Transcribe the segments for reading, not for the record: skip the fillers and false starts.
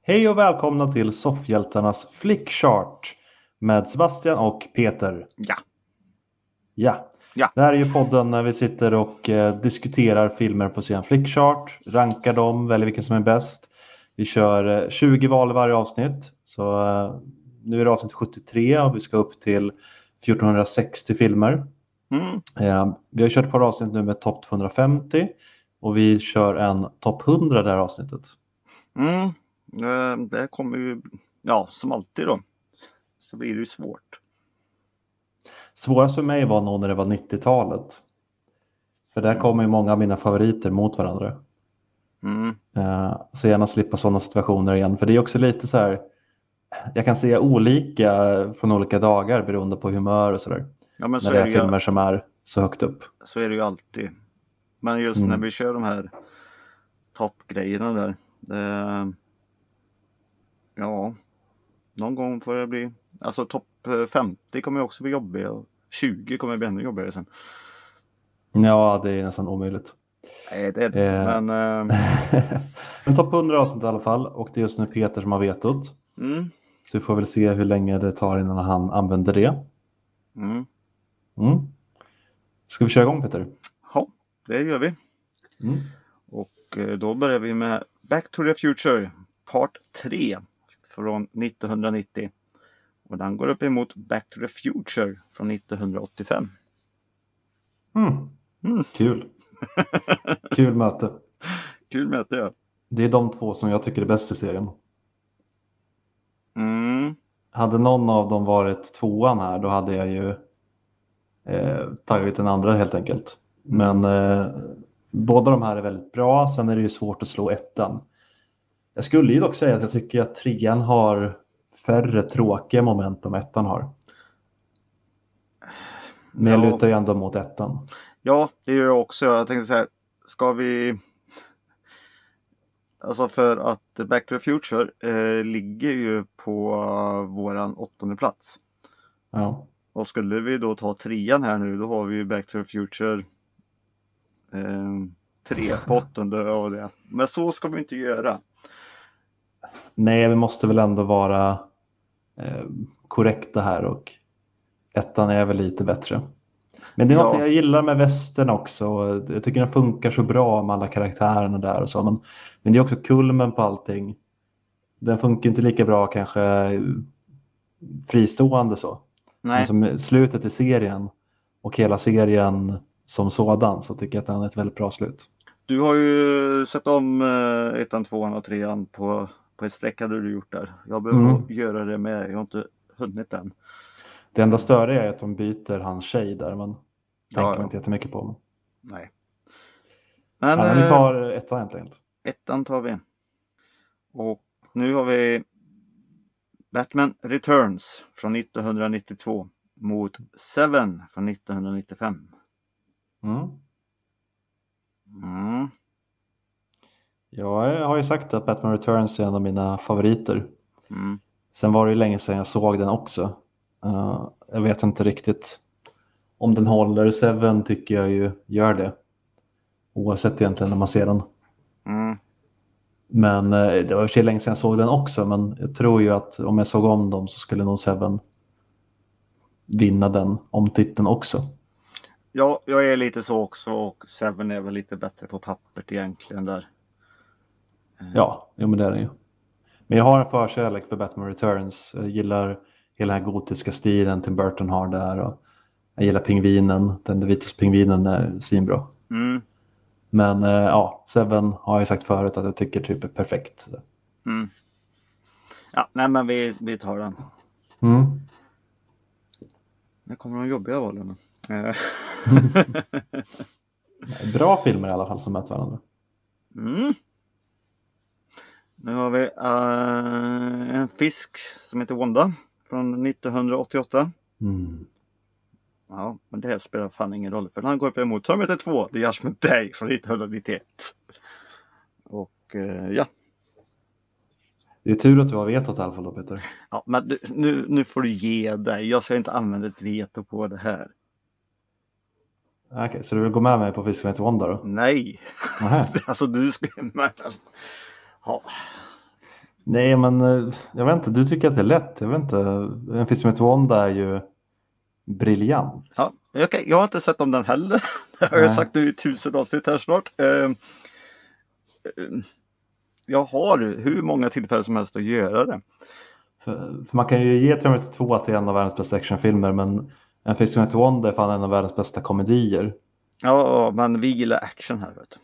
Hej och välkomna till Soffhjältarnas Flickchart med Sebastian och Peter. Ja. Det här är ju podden när vi sitter och diskuterar filmer på sin Flickchart, rankar dem, väljer vilken som är bäst. Vi kör 20 val i varje avsnitt, så nu är det avsnitt 73 och vi ska upp till 1460 filmer. Vi har kört ett par avsnitt nu med topp 250 och vi kör en topp 100 det här avsnittet. Det kommer ju, ja, som alltid då, så blir det ju svårt. Svårast för mig var nog när det var 90-talet. För där kommer ju många av mina favoriter mot varandra. Så gärna slippa sådana situationer igen. För det är också lite så här, jag kan se olika från olika dagar beroende på humör och sådär. Ja, men när det är filmer som är så högt upp. Så är det ju alltid. Men just när vi kör de här toppgrejerna där. Ja, någon gång får det bli. Alltså topp 50 kommer också bli jobbig och 20 kommer bli ännu jobbigare sen. Ja, det är nästan omöjligt. Nej, det är det inte, men... Men topp 100 avsnitt i alla fall. Och det är just nu Peter som har vetot. Så vi får väl se hur länge det tar innan han använder det. Ska vi köra igång, Peter? Ja, det gör vi. Och då börjar vi med Back to the Future part 3 från 1990. Och den går upp emot Back to the Future från 1985. Kul. Kul möte. Kul möte, ja. Det är de två som jag tycker är bäst i serien. Hade någon av dem varit tvåan här, då hade jag ju tagit den andra helt enkelt. Men båda de här är väldigt bra. Sen är det ju svårt att slå ettan. Jag skulle ju dock säga att jag tycker att trean har färre tråkiga moment än ettan har. Men jag lutar ju ändå mot ettan. Ja, det gör jag också. Jag tänkte så här, ska vi... Alltså för att Back to the Future ligger ju på våran 8:e plats. Ja. Och skulle vi då ta trean här nu, då har vi ju Back to the Future 3 på 8:e av det. Men så ska vi inte göra. Nej, vi måste väl ändå vara korrekta här, och ettan är väl lite bättre. Men det är något jag gillar med västern också. Jag tycker den funkar så bra med alla karaktärerna där och så. Men det är också kulmen på allting. Den funkar inte lika bra kanske fristående så. Nej. Men som slutet i serien och hela serien som sådan, så tycker jag att den är ett väldigt bra slut. Du har ju sett om 1, 2 och 3 på ett streck hade du gjort där. Jag behöver göra det med. Jag har inte hunnit än. Det enda större är att de byter hans tjej där, men tänker man inte jättemycket på. Men... Nej. Men vi tar ettan egentligen. Ettan tar vi. Och nu har vi Batman Returns från 1992 mot Seven från 1995. Jag har ju sagt att Batman Returns är en av mina favoriter. Sen var det ju länge sedan jag såg den också. Jag vet inte riktigt om den håller. Seven tycker jag ju gör det. Oavsett egentligen när man ser den. Men det var ju länge sedan jag såg den också. Men jag tror ju att om jag såg om dem så skulle nog Seven vinna den om titeln också. Ja, jag är lite så också. Och Seven är väl lite bättre på pappret egentligen där. Ja, men det är den ju. Men jag har en förkärlek för Batman Returns. Jag gillar hela den här gotiska stilen Tim Burton har där. Och jag gillar pingvinen. Den DeVitos-pingvinen är svinbra. Men Seven har jag sagt förut att jag tycker typ är perfekt. Ja, nej men vi tar den. Det kommer de jobbiga valen. Bra filmer i alla fall som möter varandra. Nu har vi en fisk som heter Wanda från 1988. Ja, men det här spelar fan ingen roll för han går upp emot Terminator 2, The Judgment Day från 1991. Och ja. Det är tur att du har vetot i alla fall då, Peter. Ja, men nu får du ge dig. Jag ska inte använda ett veto på det här. Okej, så du vill gå med mig på Fisk som heter Wanda då? Nej. Alltså du ska med. Ja. Nej, men jag vet inte, du tycker att det är lätt. Jag vet inte, En film som heter Wanda är ju briljant. Ja, okay. Jag har inte sett om den heller. Det har jag sagt nu i 1000 avsnitt här snart. Jag har hur många tillfällen som helst att göra det. För man kan ju ge Terminator 2 till en av världens bästa actionfilmer, men en film som heter Wanda är fan en av världens bästa komedier. Ja, men vi gillar action här, vet du.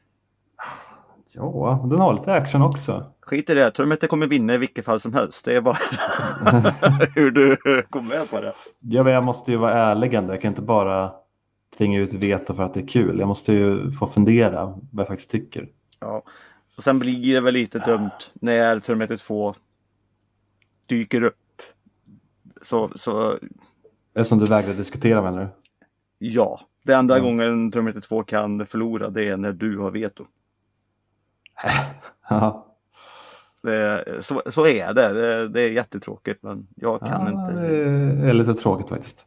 Ja, den har lite action också. Skit i det, Terminator kommer vinna i vilket fall som helst. Det är bara hur du kommer med på det. Ja, men jag måste ju vara ärlig ändå. Jag kan inte bara tvinga ut veto för att det är kul. Jag måste ju få fundera vad jag faktiskt tycker. Ja, och sen blir det väl lite dumt när Terminator 2 dyker upp. Så... Är det som du vägrar diskutera, menar du? Ja, det enda gången Terminator 2 kan förlora, det är när du har veto. Ja. Så är det. Det är jättetråkigt, men jag kan inte. Det är lite tråkigt faktiskt.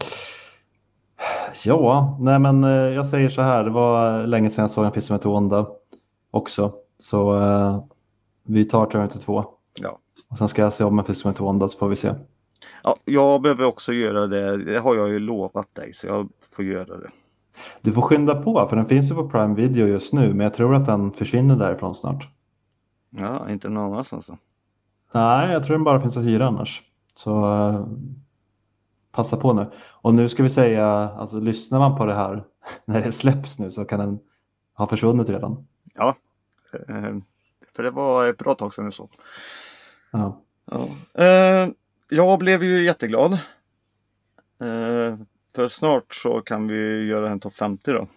Ja, nej men jag säger så här. Det var länge sedan jag såg en film som heter Wanda också. Så vi tar Terminator 2. Ja. Och sen ska jag se om en film som heter Wanda, så får vi se. Ja, jag behöver också göra det. Det har jag ju lovat dig, så jag får göra det. Du får skynda på, för den finns ju på Prime Video just nu. Men jag tror att den försvinner därifrån snart. Ja, inte någon annanstans då. Nej, jag tror den bara finns att hyra annars. Så passa på nu. Och nu ska vi säga, alltså lyssnar man på det här när det släpps nu, så kan den ha försvunnit redan. Ja, för det var ett bra tag sedan så. Ja. Jag blev ju jätteglad. För snart så kan vi göra en topp 50 då.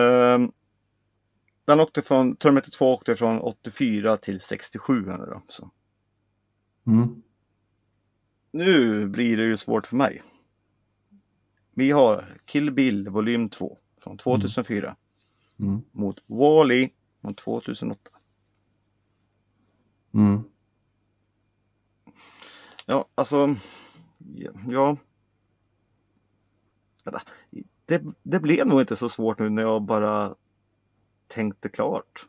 Den åkte från, Terminator 2 åkte från 84 till 67 då. Så. Nu blir det ju svårt för mig. Vi har Kill Bill volym 2 från 2004 mot Wall-E från 2008. Ja, alltså ja. Det blev nog inte så svårt nu när jag bara tänkte klart.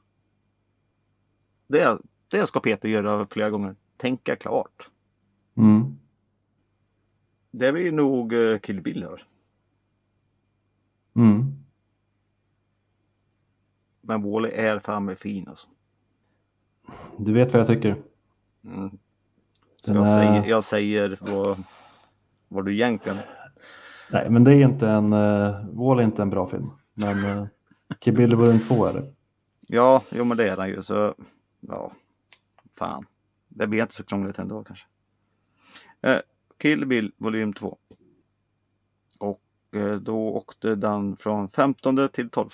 Det ska Peter göra flera gånger. Tänka klart. Det blir nog Kill Bill här. Men Wall-E är fan med fin alltså. Du vet vad jag tycker. Så jag säger vad du egentligen. Nej, men det är inte Wall-E är inte en bra film. Men Kill Bill volym 2 är det. Ja, jo men det är den ju. Så ja, fan. Det blir inte så krångligt ändå kanske. Kill Bill volym 2. Och då åkte den från 15 till 12.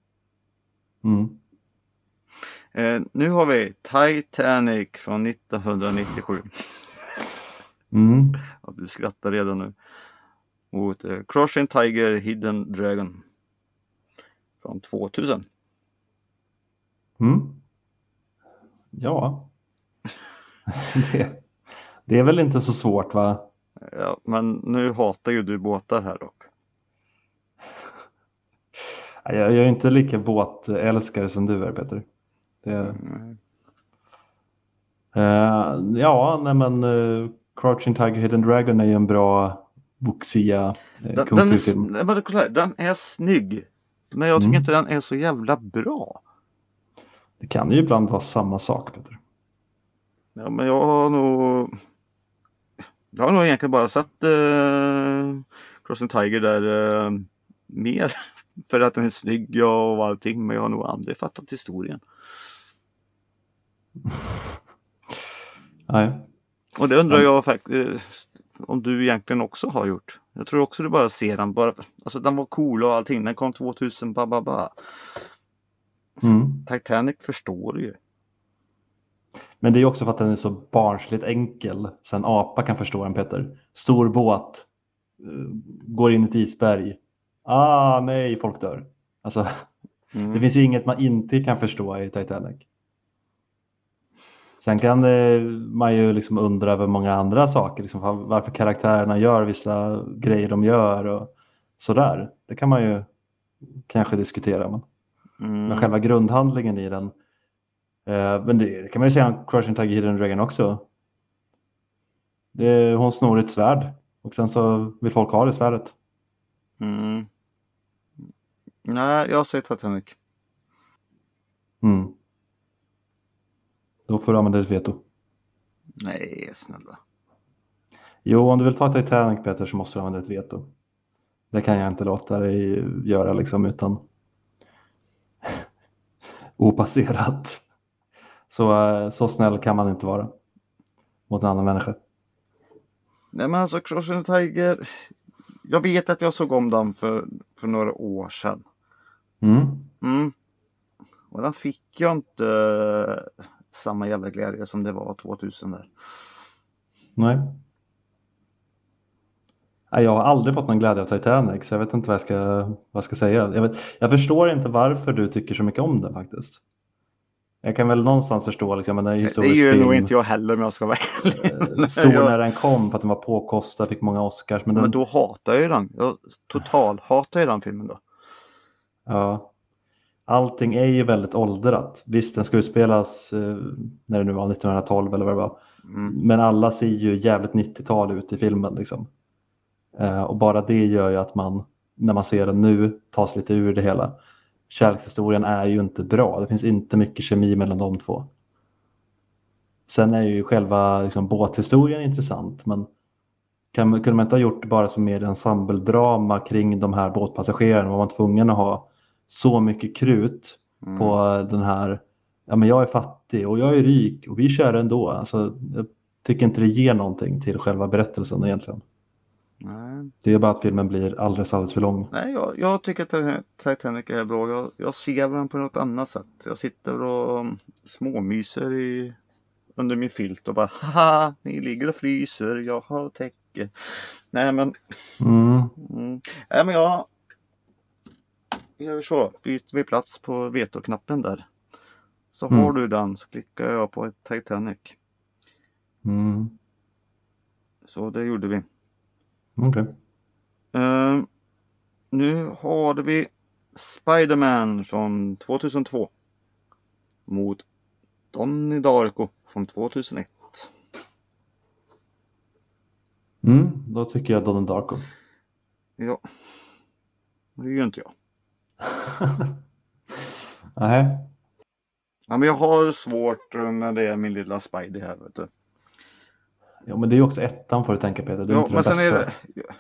Nu har vi Titanic från 1997. Ja, du skrattar redan nu. Mot Crouching Tiger, Hidden Dragon från 2000. Ja. Det är väl inte så svårt, va? Ja, men nu hatar ju du båtar här dock. Jag är inte lika båtälskare som du är, Peter. Ja, nej men Crouching Tiger, Hidden Dragon är ju en bra vuxia kung fu-film. Den är snygg. Men jag tycker inte den är så jävla bra. Det kan ju ibland vara samma sak, Peter. Ja, men jag har nog egentligen bara sett Crouching Tiger där mer för att den är snygg och allting, men jag har nog aldrig fattat historien. Nej. Och det undrar jag faktiskt om du egentligen också har gjort. Jag tror också du bara ser den bara, alltså den var cool och allting, den kom 2000 Titanic förstår du ju. Men det är också för att den är så barnsligt enkel. Så en apa kan förstå den, Peter. Stor båt. Går in i ett isberg. Nej, folk dör. Alltså, det finns ju inget man inte kan förstå i Titanic. Sen kan man ju liksom undra över många andra saker. Liksom varför karaktärerna gör vissa grejer de gör och sådär. Det kan man ju kanske diskutera. Men själva grundhandlingen i den Men det kan man ju säga om Crouching Tiger, Hidden Dragon också. Hon snor ett svärd. Och sen så vill folk ha det svärdet. Nej, jag säger Titanic. Då får du använda ditt veto. Nej, snälla. Jo, om du vill ta Titanic, Peter, så måste du använda ett veto. Det kan jag inte låta dig göra liksom utan opasserat. Så snäll kan man inte vara mot en annan människa. Nej, men alltså Crouching Tiger. Jag vet att jag såg om den för några år sedan. Och den fick jag inte samma jävla glädje som det var 2000 där. Nej. Jag har aldrig fått någon glädje av Titanic, så jag vet inte vad jag ska säga. Jag förstår inte varför du tycker så mycket om den faktiskt. Jag kan väl någonstans förstå liksom, en historisk film. Det gör nog inte jag heller, om jag ska vara ärlig. Stor när den kom, för att den var påkostad, fick många Oscars. Men då hatar jag ju den. Jag total hatar ju den filmen då. Ja. Allting är ju väldigt åldrat. Visst, den ska utspelas när det nu var 1912 eller vad det var. Men alla ser ju jävligt 90-tal ut i filmen liksom. Och bara det gör ju att man, när man ser den nu, tas lite ur det hela. Kärlekshistorien är ju inte bra. Det finns inte mycket kemi mellan de två. Sen är ju själva liksom, båthistorien intressant. Men kunde man inte ha gjort det bara som mer ensembledrama kring de här båtpassagerarna? Var man tvungen att ha så mycket krut på den här, ja men jag är fattig och jag är rik och vi kör ändå. Alltså, jag tycker inte det ger någonting till själva berättelsen egentligen. Nej. Det är bara att filmen blir alldeles för lång. Nej, jag tycker att Titanic är bra. Jag ser den på något annat sätt. Jag sitter och småmyser under min filt och bara haha, ni ligger och fryser, jag har täcke. Nej men Nej men jag gör så, byter vi plats på vetoknappen där. Så har du den, så klickar jag på ett Titanic. Så det gjorde vi. Okej. Nu har vi Spider-Man från 2002 mot Donnie Darko från 2001. Då tycker jag Donnie Darko. Ja, det gör inte jag. Nej. Ja, men jag har svårt när det är min lilla Spidey här, vet du. Ja, men det är ju också ettan, får du tänka, Peter. Det är ja, inte men den sen bästa. är det...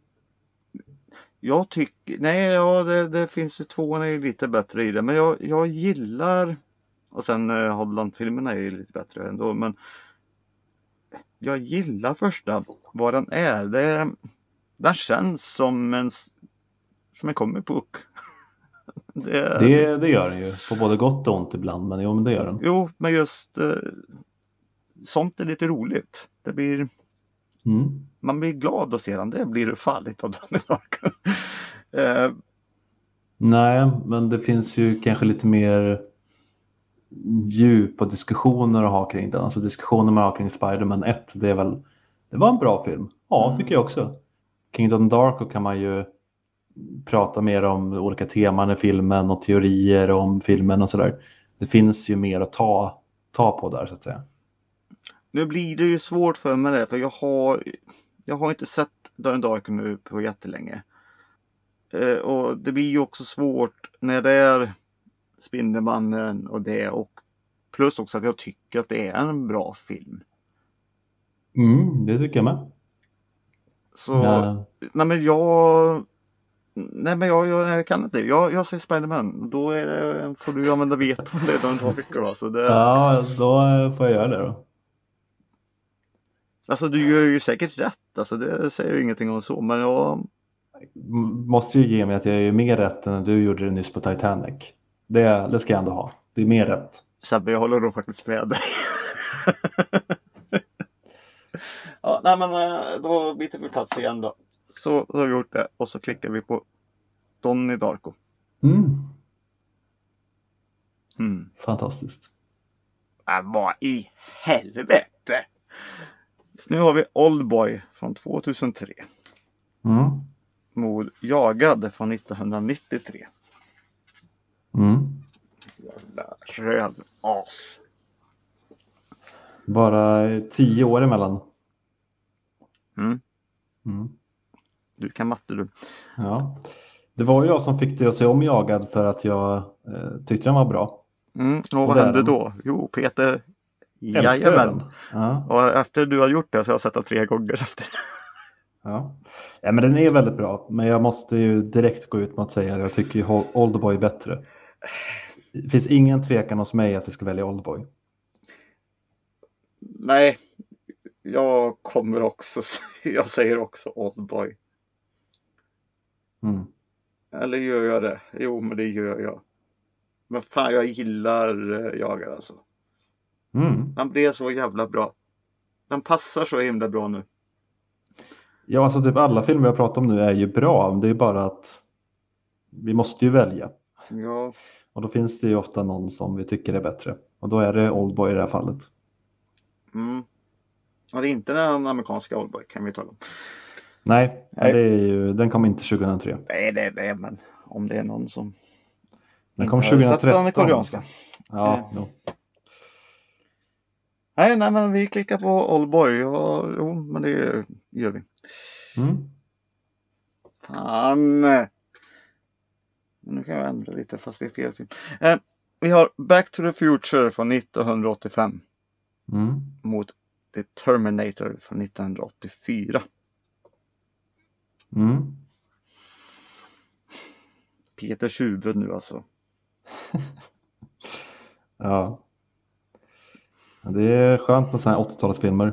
Jag tycker... Nej, ja, det finns ju tvåan är ju lite bättre i det. Men jag gillar... Och sen Holland-filmerna är ju lite bättre ändå. Men jag gillar första, vad den är. Den känns som en comic book. Det gör den ju. På både gott och ont ibland. Men jo, men det gör den. Jo, men just... sånt är lite roligt. Det blir... Man blir glad att se den. Det blir farligt av Donnie Darko. Nej, men det finns ju kanske lite mer djup och diskussioner att ha kring den. Alltså diskussioner man har kring Spider-Man 1, det var en bra film. Ja, tycker jag också. Kring Donnie Darko kan man ju prata mer om olika teman i filmen och teorier om filmen och sådär. Det finns ju mer att ta på där, så att säga. Nu blir det ju svårt för mig det, för jag har inte sett Donnie Darko nu på jättelänge. Och det blir ju också svårt när det är Spindelmannen och det, och plus också att jag tycker att det är en bra film. Det tycker jag med. Så, jag kan inte. Jag säger Spider-Man. Då får du använda veto om det Donnie Darko då. Så det... Ja, då får jag göra det då. Alltså du gör ju säkert rätt. Alltså det säger ju ingenting om så. Men jag måste ju ge mig att jag är mer rätt än du gjorde det nyss på Titanic. Det ska jag ändå ha. Det är mer rätt. Sebbe, jag håller då faktiskt med dig. Ja, nej men då byter vi plats igen då. Så har vi gjort det. Och så klickar vi på Donnie Darko. Fantastiskt. Vad i helvete! Nu har vi Oldboy från 2003. Mot Jagad från 1993. Jävlar. Rövas. Bara 10 år emellan. Mm. Du kan matte du. Ja. Det var jag som fick dig att se om Jagad för att jag tyckte den var bra. Och vad hände då? Jo, Peter. Jajamän. Ja. Och efter du har gjort det så har jag sett den 3 gånger efter. Ja. Ja, men den är väldigt bra. Men jag måste ju direkt gå ut med att säga att jag tycker ju Oldboy är bättre. Det finns ingen tvekan hos mig att vi ska välja Oldboy. Nej, jag kommer också. Jag säger också Oldboy. Eller gör jag det? Jo, men det gör jag. Men fan, jag gillar Jagad alltså. Den blev så jävla bra. Den passar så himla bra nu. Ja, alltså typ alla filmer jag pratar om nu är ju bra. Det är bara att vi måste ju välja. Ja. Och då finns det ju ofta någon som vi tycker är bättre. Och då är det Oldboy i det här fallet. Och det är inte den amerikanska Oldboy kan vi tala om. Nej. Det är ju, den kom inte 2003. Nej, det är det, men om det är någon som den kom 2013. Den koreanska. Ja, no. Nej, men vi klickar på Oldboy. Jo, men det gör vi. Fan. Nu kan jag ändra lite fast det är fel film. Vi har Back to the Future från 1985. Mot The Terminator från 1984. Peters huvud nu alltså. Ja. Det är skönt med sådana här 80-talsfilmer.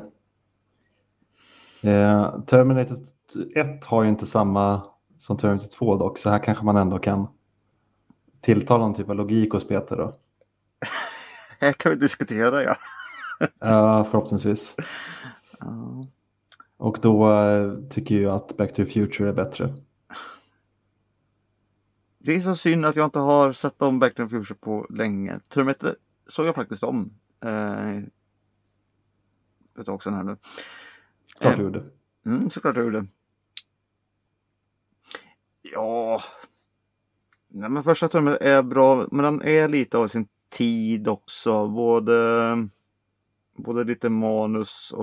Terminator 1 har ju inte samma som Terminator 2 dock. Så här kanske man ändå kan tilltala någon typ av logik hos Peter då. Här kan vi diskutera, ja. Ja, förhoppningsvis. Och då tycker jag att Back to the Future är bättre. Det är så synd att jag inte har sett om Back to the Future på länge. Terminator såg jag faktiskt om. För ett tag sedan här nu. Klart du gjorde. Såklart jag gjorde. Ja. Nej, men första Terminator är bra. Men den är lite av sin tid också. Både lite manus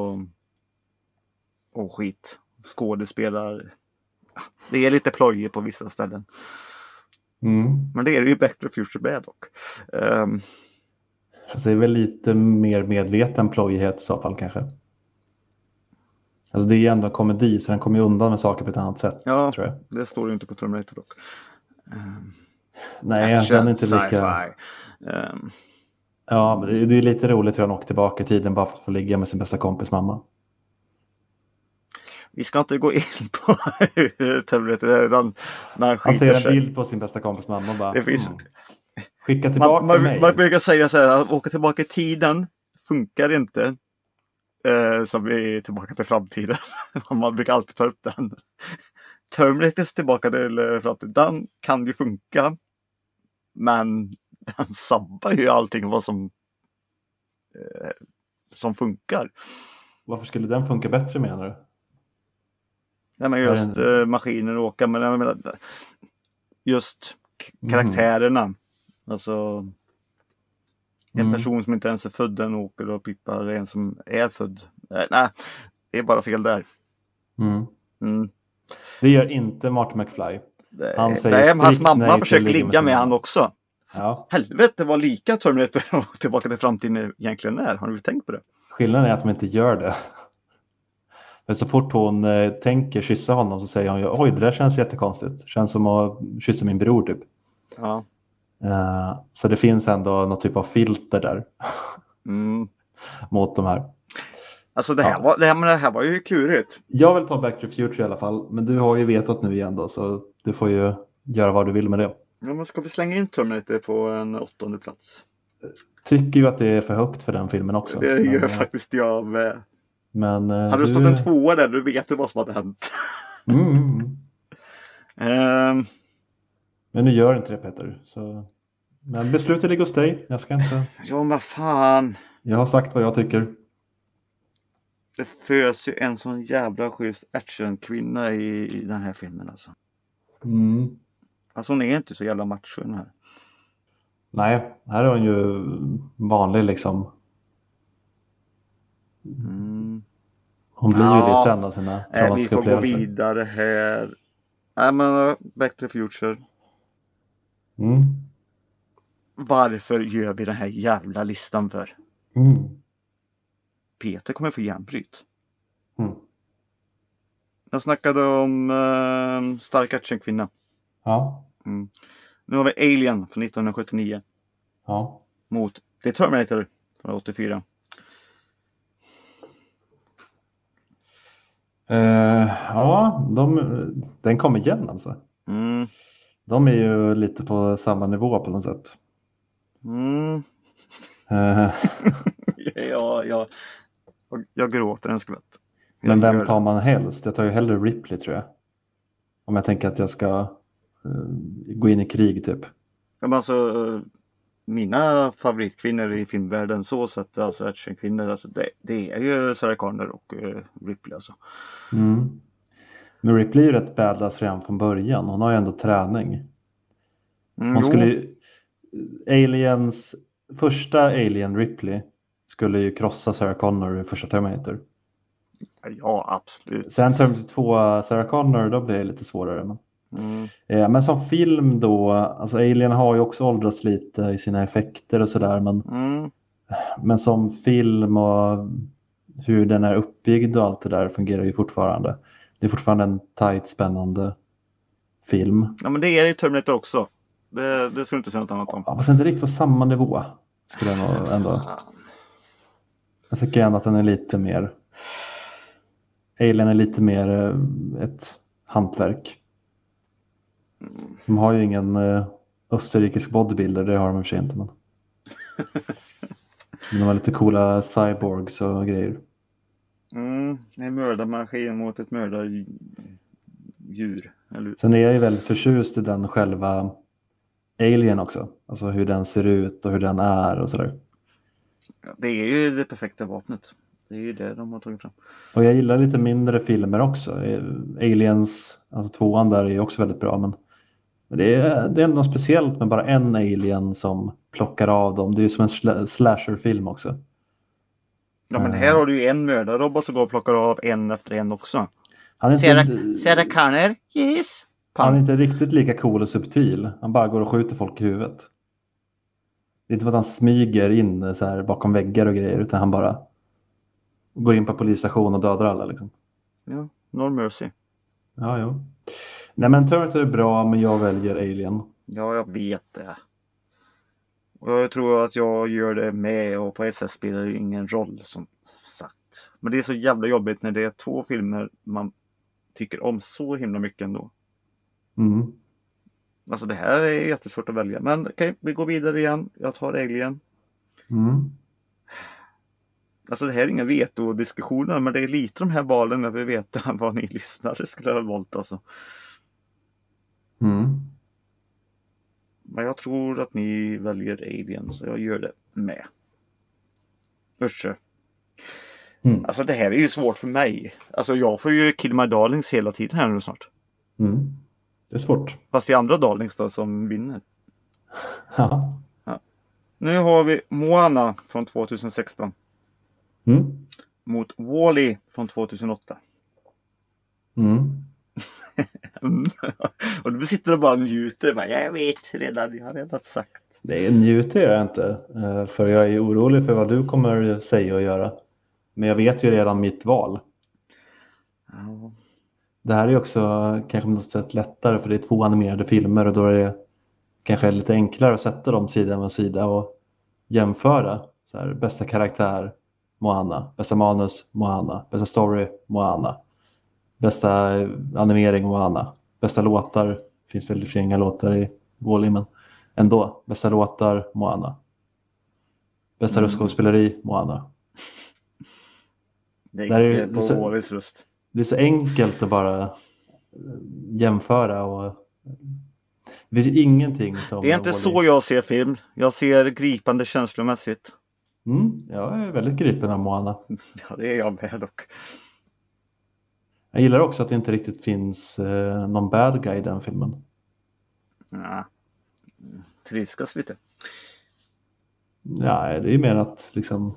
och skit. Skådespelare. Det är lite plojigt på vissa ställen. Men det är ju Back to the Future med dock. Alltså det är väl lite mer medveten plojighet i så fall kanske. Alltså det är ju ändå en komedi så den kommer ju undan med saker på ett annat sätt. Ja, tror jag. Det står ju inte på Terminator dock. Nej, den är inte lika... Ja, men det är lite roligt hur han åker tillbaka i tiden bara för att få ligga med sin bästa kompis mamma. Vi ska inte gå in på Terminator när han ser en bild på sin bästa kompis mamma och bara... Det finns... Skicka tillbaka mig. Man brukar säga så här, att åka tillbaka i tiden funkar inte. Som vi är tillbaka till framtiden. Man brukar alltid ta upp den. Terminators tillbaka till framtiden. Den kan ju funka. Men den sabbar ju allting vad som funkar. Varför skulle den funka bättre menar du? Nej, men just maskinen åka. Men jag menar, just karaktärerna. Alltså en person som inte ens är född den åker och pippar en som är född. Nej, det är bara fel där. Det gör inte Martin McFly. Han säger hans mamma försöker ligga med han också. Ja. Helvete vad lika Terminator och Tillbaka till framtiden egentligen är. Har du tänkt på det? Skillnaden är att de inte gör det. Men så fort hon tänker kyssa honom så säger hon oj, det där känns jättekonstigt. Känns som att kyssa min bror typ. Ja. Så det finns ändå något typ av filter där. Mot de här. Alltså det här var ju klurigt. Jag vill ta Back to the Future i alla fall. Men du har ju vetat nu igen då. Så du får ju göra vad du vill med det. Ja, men ska vi slänga in Terminator på en 8:e plats? Tycker ju att det är för högt för den filmen också. Det gör faktiskt jag med. Men, hade du stått en 2:a där, du vet vad som hade hänt. Men nu gör inte det Peter. Så... Men beslutet ligger hos dig. Jag ska inte... Ja, men fan. Jag har sagt vad jag tycker. Det föds ju en sån jävla schysst actionkvinna i den här filmen alltså. Alltså hon är inte så jävla macho den här. Nej, här är hon ju vanlig liksom. Hon blir ju det sen av sina traumatiska vi får upplevelser. gå vidare här. Nej, men Back to the Future. Varför gör vi den här jävla listan för? Peter kommer få järnbryt. Jag snackade om stark actionkvinna. Ja. Nu har vi Alien från 1979. Ja. Mot The Terminator från 84. Ja, den kom igen alltså. De är ju lite på samma nivå på något sätt. Jag gråter en skvätt. Men vem tar man helst? Jag tar ju hellre Ripley tror jag. Om jag tänker att jag ska gå in i krig typ. Men alltså, mina favoritkvinnor i filmvärlden så sett, alltså actionkvinnor, alltså det är ju Sarah Connor och Ripley alltså. Men Ripley är ju rätt badass redan från början. Hon har ju ändå träning. Hon skulle ju, första Alien Ripley skulle ju krossa Sarah Connor i första Terminator. Ja, absolut. Sen Terminator 2 Sarah Connor, då blir det lite svårare. Men som film då, alltså Alien har ju också åldrats lite i sina effekter och sådär. Men som film och hur den är uppbyggd och allt det där fungerar ju fortfarande. Det är fortfarande en tight, spännande film. Ja, men det är ju Terminator också. Det skulle inte säga något annat om. Ja, fast inte riktigt på samma nivå. Skulle jag nog ändå. Jag tycker ändå att den är lite mer... Alien är lite mer ett hantverk. De har ju ingen österrikisk bodybuilder, det har de i och för sig inte. Men de har lite coola cyborgs och grejer. En mördarmaskin mot ett mördardjur. Sen är jag ju väldigt förtjust i den själva Alien också. Alltså hur den ser ut och hur den är och sådär. Det är ju det perfekta vapnet. Det är ju det de har tagit fram. Och jag gillar lite mindre filmer också. Aliens, alltså 2:an där är ju också väldigt bra. Men det är ändå speciellt med bara en alien som plockar av dem. Det är ju som en slasherfilm också. Ja, men här har du ju en mördarrobot som går och plockar av en efter en också. Sarah Connor, yes. Han är inte riktigt lika cool och subtil. Han bara går och skjuter folk i huvudet. Det är inte för att han smyger in så här bakom väggar och grejer, utan han bara går in på polisstation och dödar alla liksom. Ja, no mercy. Ja. Nej, men Terminator är bra, men jag väljer Alien. Ja, jag vet det. Och jag tror att jag gör det med, och på ett sätt spelar det ingen roll som sagt. Men det är så jävla jobbigt när det är två filmer man tycker om så himla mycket ändå. Alltså det här är jättesvårt att välja. Men okej, vi går vidare igen. Jag tar Alien. Alltså det här är inga veto-diskussioner, men det är lite de här valen jag vill veta vad ni lyssnare skulle ha valt alltså. Men jag tror att ni väljer Alien, så jag gör det med. Usch. Alltså det här är ju svårt för mig. Alltså jag får ju kill my darlings hela tiden här nu snart. Det är svårt. Fast det är andra darlings då som vinner. Ja. Nu har vi Moana från 2016. Mot Wall-E från 2008. Och du sitter och bara njuter. Jag vet redan, jag har redan sagt. Det njuter jag inte. För jag är orolig för vad du kommer säga och göra. Men jag vet ju redan mitt val. Ja. Det här är också kanske på något sätt lättare, för det är 2 animerade filmer och då är det kanske lite enklare att sätta dem sida vid sida och jämföra. Så här, bästa karaktär, Moana. Bästa manus, Moana. Bästa story, Moana. Bästa animering, Moana. Bästa låtar, finns väl inga låtar i Wall-E, men ändå. Bästa låtar, Moana. Bästa röstskådespeleri, Moana. Det är på Wall-E's röst. Det är så enkelt att bara jämföra och det finns ju ingenting som... Det är inte så jag ser film. Jag ser gripande känslomässigt. Jag är väldigt gripen av Moana. Ja, det är jag med dock. Jag gillar också att det inte riktigt finns någon bad guy i den filmen. Ja. trilskas lite. Ja, det är ju mer att liksom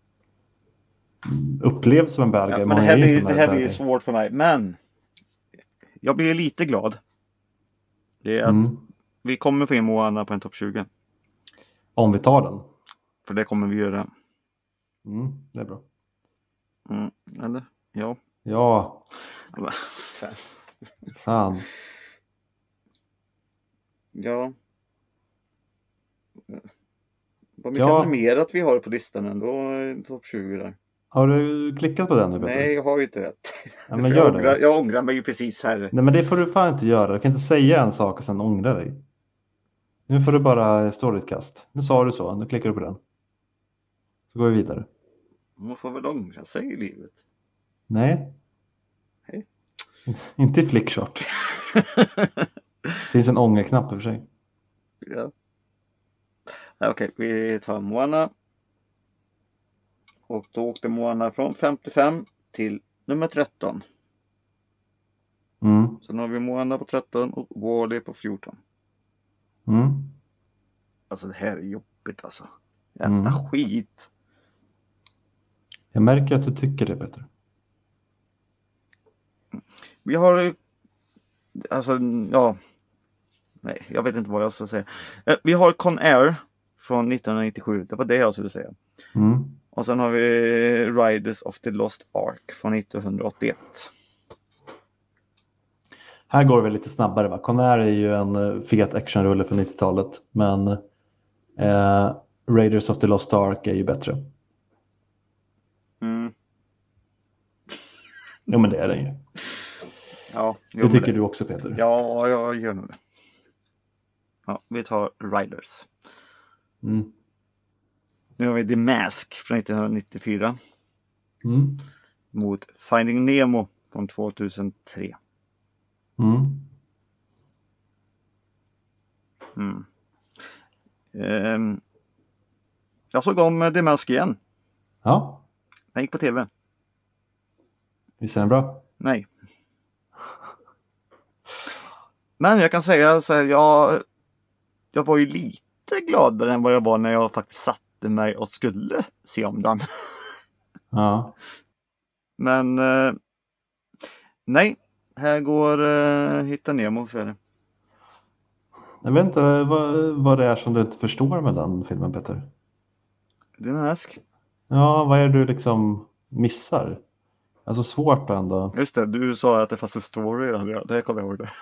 upplevs som en bad guy. Men det här blir svårt för mig. Men jag blir lite glad. Det är att vi kommer få in Moana på en topp 20. Om vi tar den. För det kommer vi göra. Det är bra. Eller? Ja. Ja. Fan. Ja. Vad mycket mer att vi har på listan ändå, topp 20 där. Har du klickat på den nu, Peter? Nej, jag har ju inte rätt. Ja, men gör det. Jag ångrar mig ju precis här. Nej, men det får du fan inte göra. Du kan inte säga en sak och sen ångra dig. Nu får du bara stå ditt kast. Nu sa du så, nu klickar du på den. Så går vi vidare. Man får väl ångra sig i livet. Nej. Hej. Inte i flickchart. Det finns en ångerknapp i och för sig. Ja. Okej, vi tar Moana. Och då åkte Moana från 55 till nummer 13. Sen har vi Moana på 13 och Wall-E på 14. Alltså det här är jobbigt alltså. Jävla skit. Jag märker att du tycker det, Peter. Vi har... Alltså, ja... Nej, jag vet inte vad jag ska säga. Vi har Con Air från 1997. Det var det jag skulle säga. Och sen har vi Riders of the Lost Ark från 1981. Här går vi lite snabbare, va? Con Air är ju en fet actionrulle för 90-talet. Men Raiders of the Lost Ark är ju bättre. Jo, men det är den ju. Ja, det tycker du också, Peter. Ja, jag gör nog det. Ja, vi tar Riders. Nu har vi The Mask från 1994. Mot Finding Nemo från 2003. Jag såg om The Mask igen. Ja. Den gick på tv. Visst är den bra? Nej. Men jag kan säga så här, jag var ju lite gladare än vad jag var när jag faktiskt satte mig och skulle se om den. Ja. Men nej, här går Hitta Nemo för det. Jag vet inte vad det är som du inte förstår med den filmen, Peter. The Mask. Ja, vad är det du liksom missar? Alltså svårt ändå. Just det, du sa att det fanns en story. Det kommer jag ihåg det.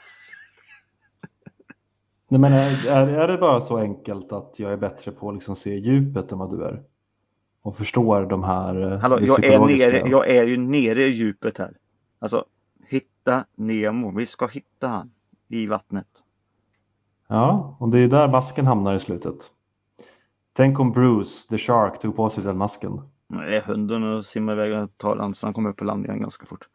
Nej, men är det bara så enkelt att jag är bättre på att liksom se djupet än vad du är? Och förstår de här... Hallå, jag är ju nere i djupet här. Alltså, hitta Nemo. Vi ska hitta han i vattnet. Ja, och det är där masken hamnar i slutet. Tänk om Bruce, the shark, tog på sig den masken. Nej, hunden och simmar iväg och tar den så han kommer upp på land igen ganska fort.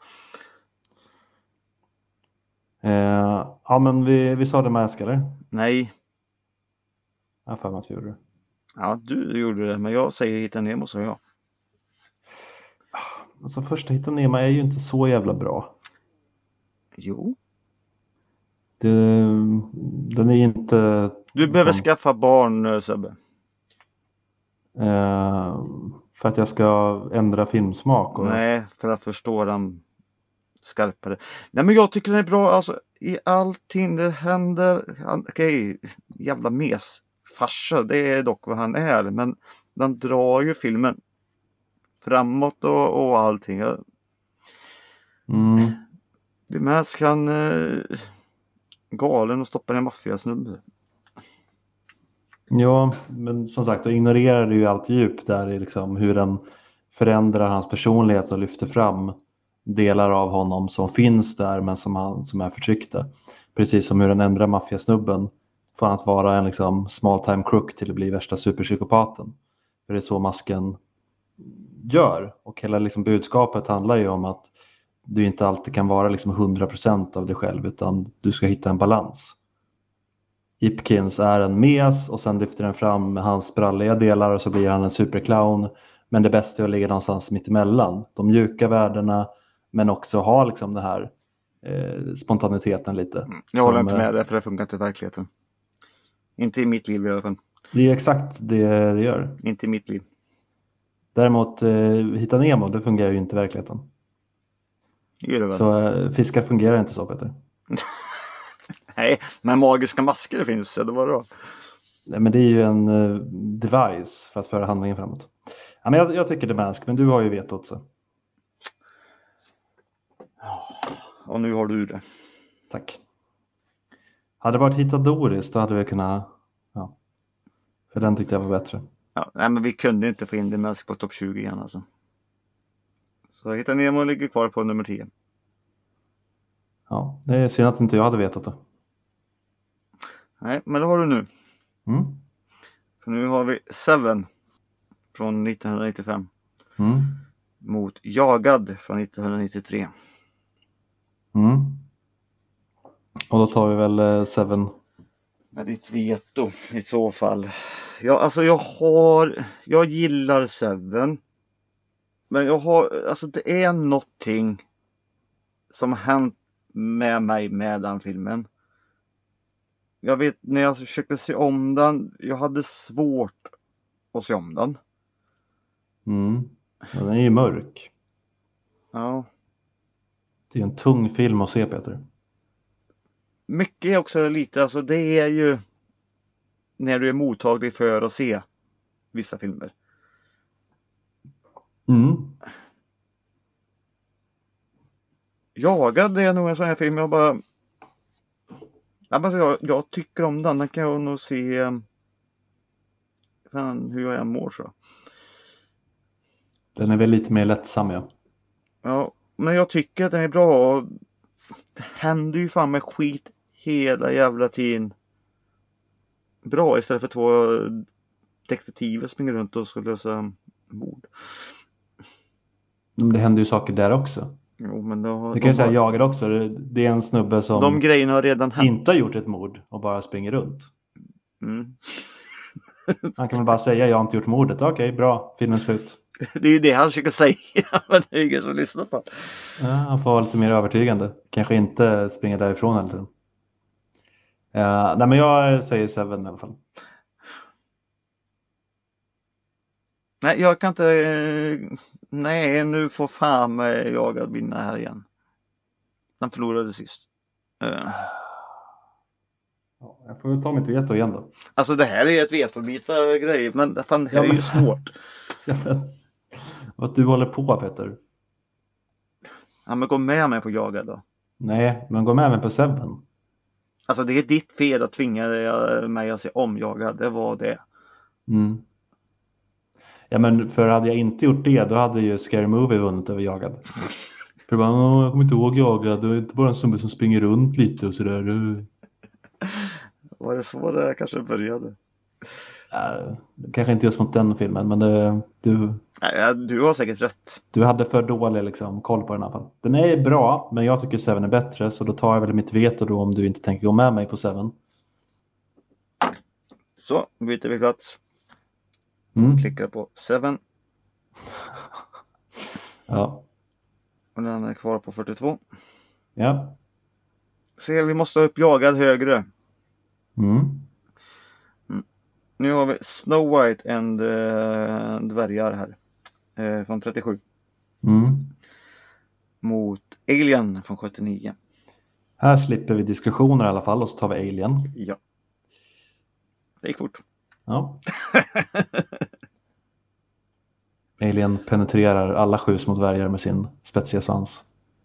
Ja, men vi sa det Mask, eller? Nej. Jag har för mig att vi gjorde det. Ja, du gjorde det, men jag säger Hitta Nemo, så jag. Alltså första Hitta Nemo är ju inte så jävla bra. Jo. Den är inte... Du behöver skaffa barn, Sebbe. För att jag ska ändra filmsmak? Och... Nej, för att förstå den skarpare. Nej, men jag tycker den är bra. Alltså, i allting det händer. Okej, jävla mesfarsa. Det är dock vad han är. Men den drar ju filmen framåt och allting. Det mest kan galen och stoppa en maffiasnubbe. Ja, men som sagt, då ignorerar du ju allt djup där i liksom hur den förändrar hans personlighet och lyfter fram delar av honom som finns där men som är förtryckta. Precis som hur den ändrar maffiasnubben från att vara en liksom small time crook till att bli värsta superpsykopaten. För det är så masken gör. Och hela liksom budskapet handlar ju om att du inte alltid kan vara liksom 100% av dig själv, utan du ska hitta en balans. Ipkins är en mes och sen lyfter den fram hans spralliga delar och så blir han en superclown. Men det bästa är att ligga någonstans mitt emellan. De mjuka värdena, men också ha liksom det här spontaniteten lite. Jag håller inte med det, för det funkar inte i verkligheten. Inte i mitt liv i alla fall. Det är exakt det gör. Inte i mitt liv. Däremot Hitta Nemo, det fungerar ju inte i verkligheten. Gör det väl? Så fiskar fungerar inte så, Peter. Nej, men magiska masker finns det, var bra. Nej, men det är ju en device för att föra handlingen framåt. Ja, men jag tycker The Mask, men du har ju vetot så. Och nu har du det. Tack. Hade det varit Hitta Doris, då hade vi kunnat... Ja. För den tyckte jag var bättre. Ja, nej, men vi kunde inte få in The Mask på topp 20 igen alltså. Så Hitta Nemo ligger kvar på nummer 10. Ja, det är synd att inte jag hade vetat det. Nej, men det har du nu. Mm. För nu har vi Seven från 1995 mot Jagad från 1993. Och då tar vi väl Seven. Med ditt veto i så fall. Ja, alltså jag gillar Seven. Men det är någonting som har hänt med mig med den filmen. Jag vet när jag försökte se om den, jag hade svårt att se om den. Ja, den är ju mörk. Ja. Det är en tung film att se, Peter. Mycket är också lite, alltså det är ju när du är mottaglig för att se vissa filmer. Jagad är nog en sån här film jag bara... Jag tycker om den. Den kan jag nog se... Fan, hur jag än mår så. Den är väl lite mer lättsam, ja. Ja, men jag tycker att den är bra. Det händer ju fan med skit hela jävla tiden. Bra istället för 2 detektiver springer runt och ska lösa mord. Men det händer ju saker där också. Jo, men det kan jag säga Jagad också. Det är en snubbe som de grejerna har redan hänt. Inte har gjort ett mord och bara springer runt. Han kan väl bara säga jag har inte gjort mordet. Okej, bra, filmen slut. Det är ju det han försöker säga. Men det är ingen som lyssnar på. Ja, han får vara lite mer övertygande. Kanske inte springa därifrån hela tiden. Nej, men jag säger Seven i alla fall. Nej, jag kan inte... Nej, nu får fan jag att vinna här igen. Den förlorade sist. Jag får ta mitt veto igen då. Alltså det här är ett vetobita grej, men fan, det här är ju svårt. Vad du håller på, Peter. Ja, men gå med mig på Jagad då. Nej, men gå med mig på Seven. Alltså det är ditt fel att tvinga mig att se om Jagad. Det var det. Ja, men för hade jag inte gjort det, då hade ju Scary Movie vunnit över Jagad. För jag kommer inte ihåg Jagad. Det är inte bara en snubbe som springer runt lite och sådär. Var det så det kanske började? Kanske inte just mot den filmen, men du har säkert rätt. Du hade för dålig koll på den här fall. Den är bra, men jag tycker Seven är bättre, så då tar jag väl mitt veto då om du inte tänker gå med mig på Seven. Så, byter vi plats. Klickar på Seven. Ja. Och den är kvar på 42. Ja. Se, vi måste ha upp Jagad högre. Nu har vi Snow White and dvärgar här. Från 37. Mot Alien från 79. Här slipper vi diskussioner i alla fall och så tar vi Alien. Ja. Det gick fort. Ja. Alien penetrerar alla 7 små dvärgar med sin spetsiga svans.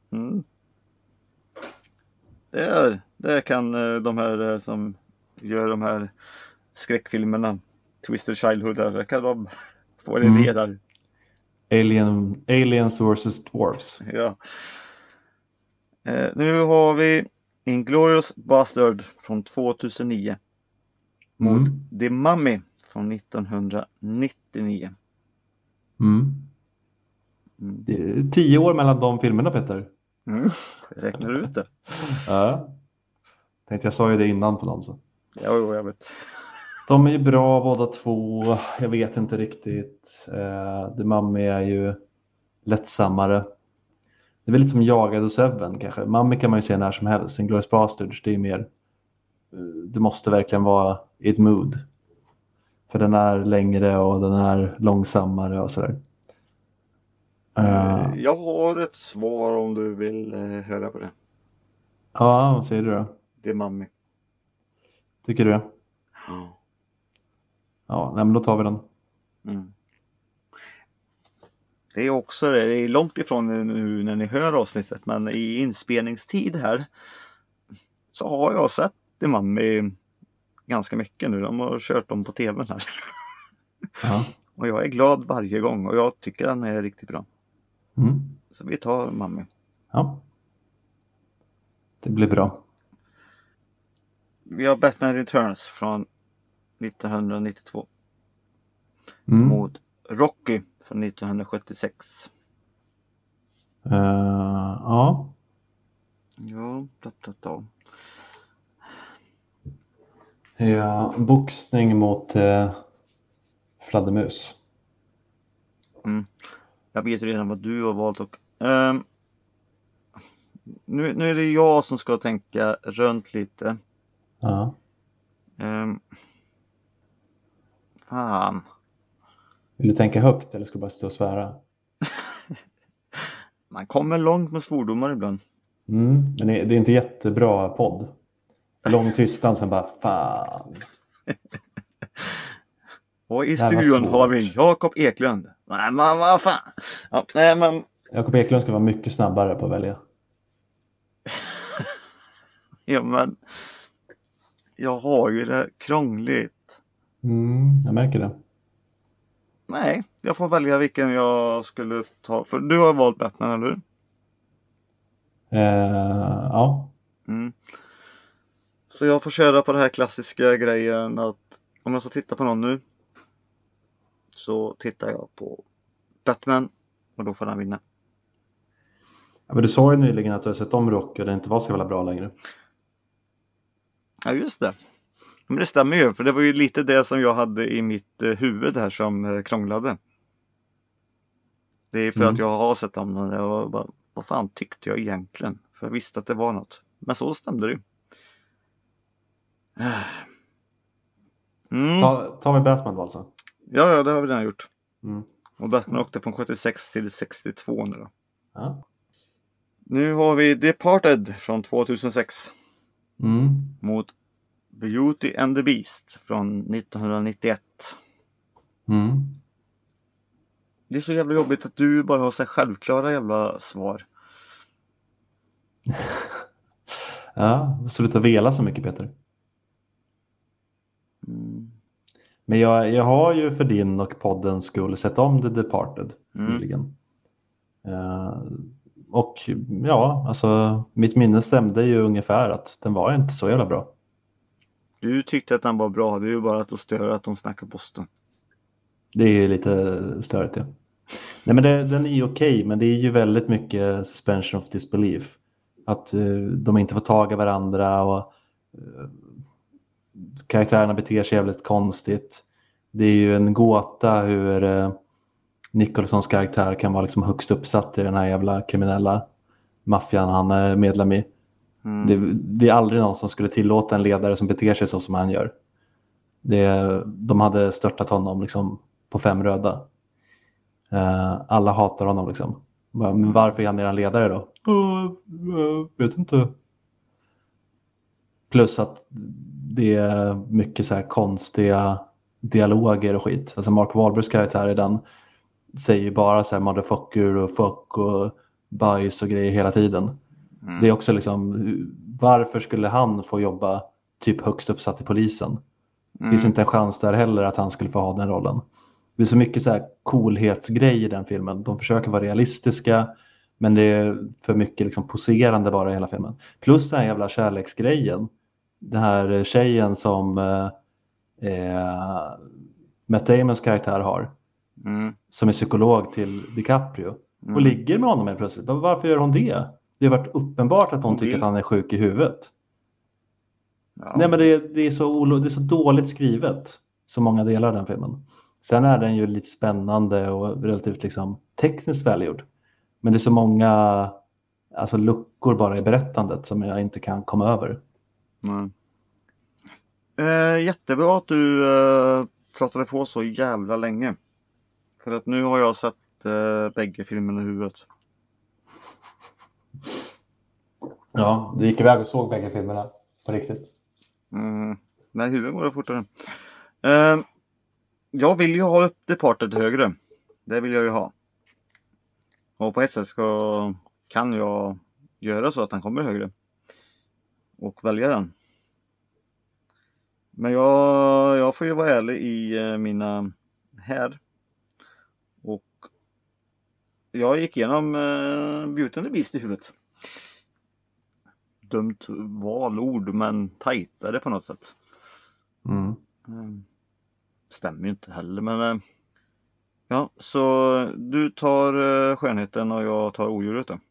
Det kan de här som gör de här skräckfilmerna, Twisted Childhood, där kan de få det där. Aliens vs. Dwarfs. Ja. Nu har vi Inglourious Bastard från 2009 mot The Mummy från 1999. Det är 10 år mellan de filmerna, Peter. Räknar du ut det? Ja. Tänkte jag sa ju det innan på någon så. Ja, jag vet. De är ju bra båda två. Jag vet inte riktigt. The Mummy är ju lättsammare. Det är väl lite som Jagad och Seven kanske. Mummy kan man ju se när som helst. Inglourious Basterds, det är ju mer du måste verkligen vara i ett mood. För den är längre och den är långsammare och sådär. Jag har ett svar om du vill höra på det. Ja, vad säger du då? Det är Mummy. Tycker du det? Ja. Ja, nej, men då tar vi den. Mm. Det är också det är långt ifrån nu när ni hör avsnittet, men i inspelningstid här så har jag sett The Mummy ganska mycket nu. De har kört dem på tvn här. Ja. Och jag är glad varje gång och jag tycker den är riktigt bra. Mm. Så vi tar Mummy. Ja. Det blir bra. Vi har Batman Returns från 1992. Mot Rocky från 1976. Ja. Ja, Ja, boxning mot fladdermus. Jag vet redan vad du har valt. Och, nu är det jag som ska tänka runt lite. Ja. Fan. Vill du tänka högt eller ska du bara stå och svära? Man kommer långt med svordomar ibland. Men det är inte jättebra podd. Lång tystnad sen bara fan. Och i studion har vi Jakob Eklund. Nej men vad fan. Ja, nej men. Jakob Eklund ska vara mycket snabbare på att välja. Ja men. Jag har ju det krångligt. Jag märker det. Nej, jag får välja vilken jag skulle ta. För du har valt Batman, eller hur? Ja. Så jag får köra på den här klassiska grejen att om jag ska titta på någon nu så tittar jag på Batman och då får han vinna. Ja, men du sa ju nyligen att du har sett om Rocky och det inte var så jävla bra längre. Ja, just det. Men det stämmer ju, för det var ju lite det som jag hade i mitt huvud här som krånglade. Det är för att jag har sett om den och bara, vad fan tyckte jag egentligen? För jag visste att det var något. Men så stämde det ju. Tar vi Batman då alltså? Ja, det har vi redan gjort. Och Batman åkte från 76 till 62 nu då. Ja. Nu har vi Departed från 2006. Mot Beauty and the Beast från 1991. Det är så jävla jobbigt att du bara har så självklara jävla svar. Ja, sluta vela så mycket Peter. Men jag har ju för din och poddens skull sett om The Departed nyligen. Och ja, alltså mitt minne stämde ju ungefär att den var inte så jävla bra. Du tyckte att den var bra, det är ju bara att det stör att de snackar Boston. Det är ju lite störigt, ja. Nej men den är ju okej, men det är ju väldigt mycket suspension of disbelief. Att de inte får tag i varandra och karaktärerna beter sig jävligt konstigt. Det är ju en gåta hur Nicholsons karaktär kan vara liksom högst uppsatt i den här jävla kriminella maffian han är medlem i. Det är aldrig någon som skulle tillåta en ledare som beter sig så som han gör. De hade störtat honom liksom på 5 röda. Alla hatar honom liksom. Men varför är han eran ledare då? Vet inte. Plus att det är mycket så här konstiga dialoger och skit. Alltså Mark Wahlbergs karaktär i den säger ju bara så här motherfucker och fuck och bajs och grejer hela tiden. Det är också liksom, varför skulle han få jobba typ högst uppsatt i polisen? Det finns inte en chans där heller att han skulle få ha den rollen. Det är så mycket så här coolhetsgrej i den filmen. De försöker vara realistiska, men det är för mycket liksom poserande bara i hela filmen. Plus den här jävla kärleksgrejen. Den här tjejen som Matt Damons karaktär har. Som är psykolog till DiCaprio. Och ligger med honom helt plötsligt. Varför gör hon det? Det har varit uppenbart att hon tycker att han är sjuk i huvudet. Ja. Nej men det är så dåligt skrivet. Så många delar av den filmen. Sen är den ju lite spännande och relativt liksom tekniskt välgjord. Men det är så många luckor bara i berättandet som jag inte kan komma över. Jättebra att du pratade på så jävla länge. För att nu har jag sett bägge filmerna i huvudet. Ja, du gick iväg och såg bägge filmerna på riktigt. Nej, huvudet går det fortare. Jag vill ju ha upp Departed högre. Det vill jag ju ha. Och på ett sätt kan jag göra så att han kommer högre. Och välja den. Men jag får ju vara ärlig i mina här. Och jag gick igenom Beauty and the Beast i huvudet. Dumt valord, men tajtare på något sätt. Stämmer ju inte heller, men ja, så du tar skönheten och jag tar odjuret då.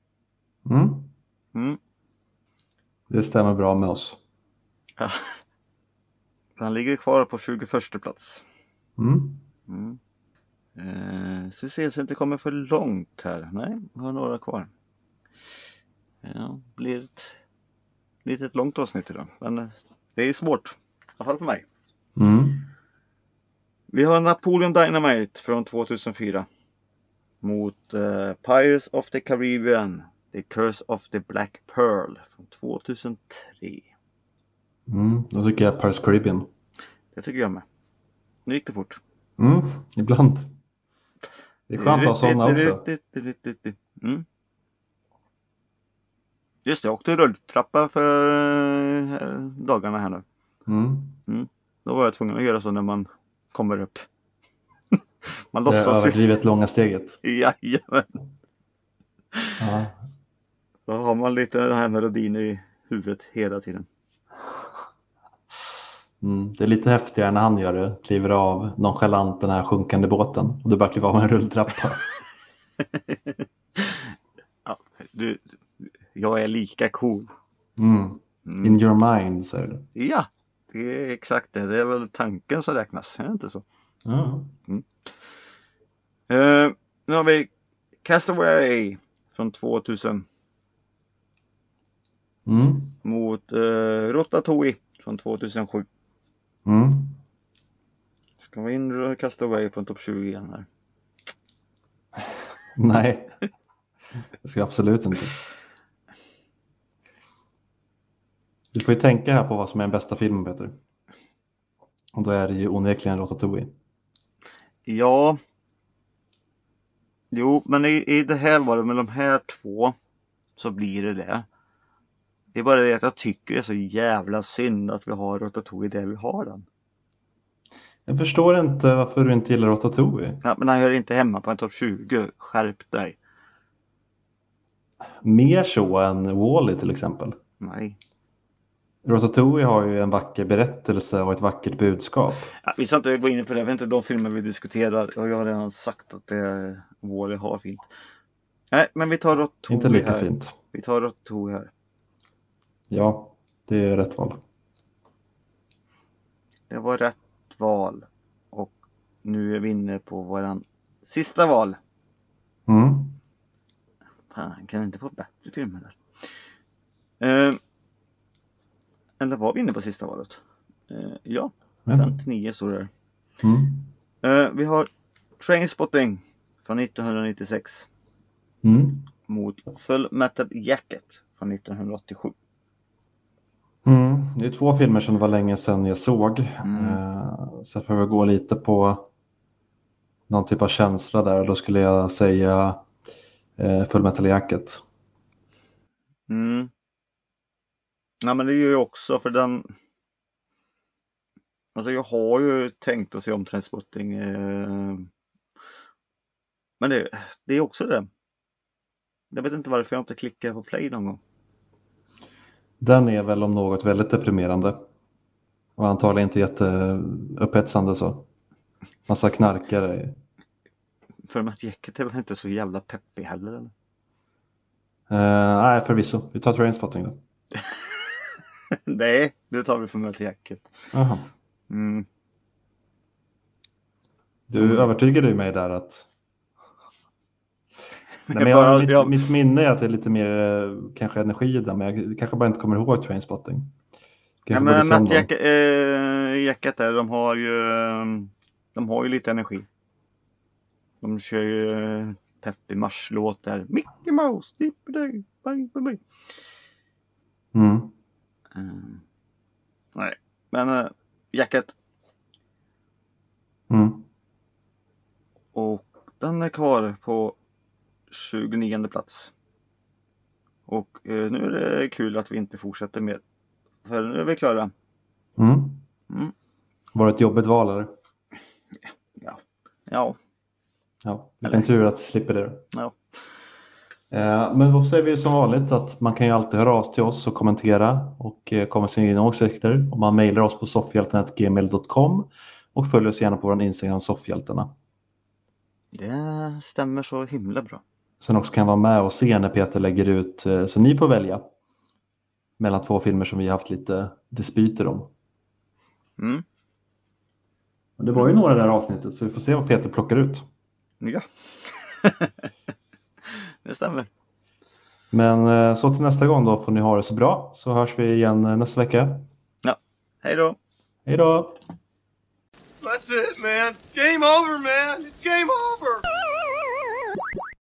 Det stämmer bra med oss. Ja. Den ligger kvar på 21:a plats. Så vi ser så inte kommer för långt här. Nej, vi har några kvar. Ja, blir ett litet långt avsnitt idag. Men det är svårt. I alla fall för mig. Vi har Napoleon Dynamite från 2004. Mot Pirates of the Caribbean. The Curse of the Black Pearl från 2003. Då tycker jag Pirates Caribbean. Det tycker jag med. Nu gick det fort. Ibland. Det är skönt att ha sådana också. Just det, jag åkte rulltrappa för dagarna här nu. Då var jag tvungen att göra så när man kommer upp. Man låtsas det överdrivet långa steget. Jajamän. Ja. Då har man lite den här melodin i huvudet hela tiden. Det är lite häftigare när han gör det. Kliver av nonchalant den här sjunkande båten. Och du bara kliver av med en rulltrappa. Ja, jag är lika cool. In your mind, så är det. Ja, det är exakt det. Det är väl tanken som räknas. Är det inte så? Nu har vi Castaway från 2000. Mot Ratatouille från 2007. Ska vi in Castaway på en topp 20 igen här? Nej, det ska jag absolut inte. Du får ju tänka här på vad som är den bästa filmen, Peter. Och då är det ju onekligen Ratatouille. Ja. Jo, men i det här var det med de här två så blir det. Det är bara det att jag tycker det är så jävla synd att vi har Ratatouille där vi har den. Jag förstår inte varför du inte gillar Ratatouille. Ja, men han hör inte hemma på en topp 20. Skärp dig. Mer så än Wall-E till exempel. Nej. Ratatouille har ju en vacker berättelse och ett vackert budskap. Ja, vi ska inte gå in på det. Det är inte de filmer vi diskuterar. Och jag har redan sagt att Wall-E har fint. Nej, men vi tar Ratatouille inte lika här. Fint. Vi tar Ratatouille här. Ja, det är rätt val. Det var rätt val. Och nu är vi inne på våran sista val. Fan, kan vi inte få bättre filmer där? Eller var vi inne på sista valet? Ja, 59 står det där. Vi har Trainspotting från 1996. Mot Full Metal Jacket från 1987. Det är två filmer som det var länge sedan jag såg. Så jag får gå lite på någon typ av känsla där. Då skulle jag säga Full Metal Jacket. Ja, men det är ju också för den. Alltså jag har ju tänkt att se om Trainspotting. Men det är också det. Jag vet inte varför jag inte klickar på play någon gång. Den är väl om något väldigt deprimerande. Och antagligen inte jätteupphetsande så. Massa knarkare. För att Jacket är väl inte så jävla peppig heller eller? Nej, förvisso. Vi tar Trainspotting då. Nej, det tar vi för Metal Jacket. Aha. Du övertygade ju mig där att... Nej, men mitt minne är att det är lite mer kanske energi där, men jag kanske bara inte kommer ihåg Trainspotting. Ja, men nattjacket där, de har ju lite energi. De kör ju peppig marschlåt där. Mickey Mouse, dippity, bang, bang, bang. Nej, men jacket. Och den är kvar på 29:e plats. Och nu är det kul att vi inte fortsätter mer. För nu är vi klara. Var det ett jobbigt val eller? Ja, vilken tur att vi slipper det. Ja. Men då säger vi som vanligt att man kan ju alltid höra av sig till oss och kommentera och komma med sina egna åsikter. Och man mejlar oss på soffhjältarna@gmail.com och följer oss gärna på vår Instagram Soffhjältarna. Det stämmer så himla bra. Så ni också kan vara med och se när Peter lägger ut, så ni får välja mellan 2 filmer som vi har haft lite dispyter om. Och det var ju några där avsnittet, så vi får se vad Peter plockar ut. Ja. Det stämmer. Men så till nästa gång då får ni ha det så bra, så hörs vi igen nästa vecka. Ja, hej då. Hej då. That's it, man. Game over, man. It's game over.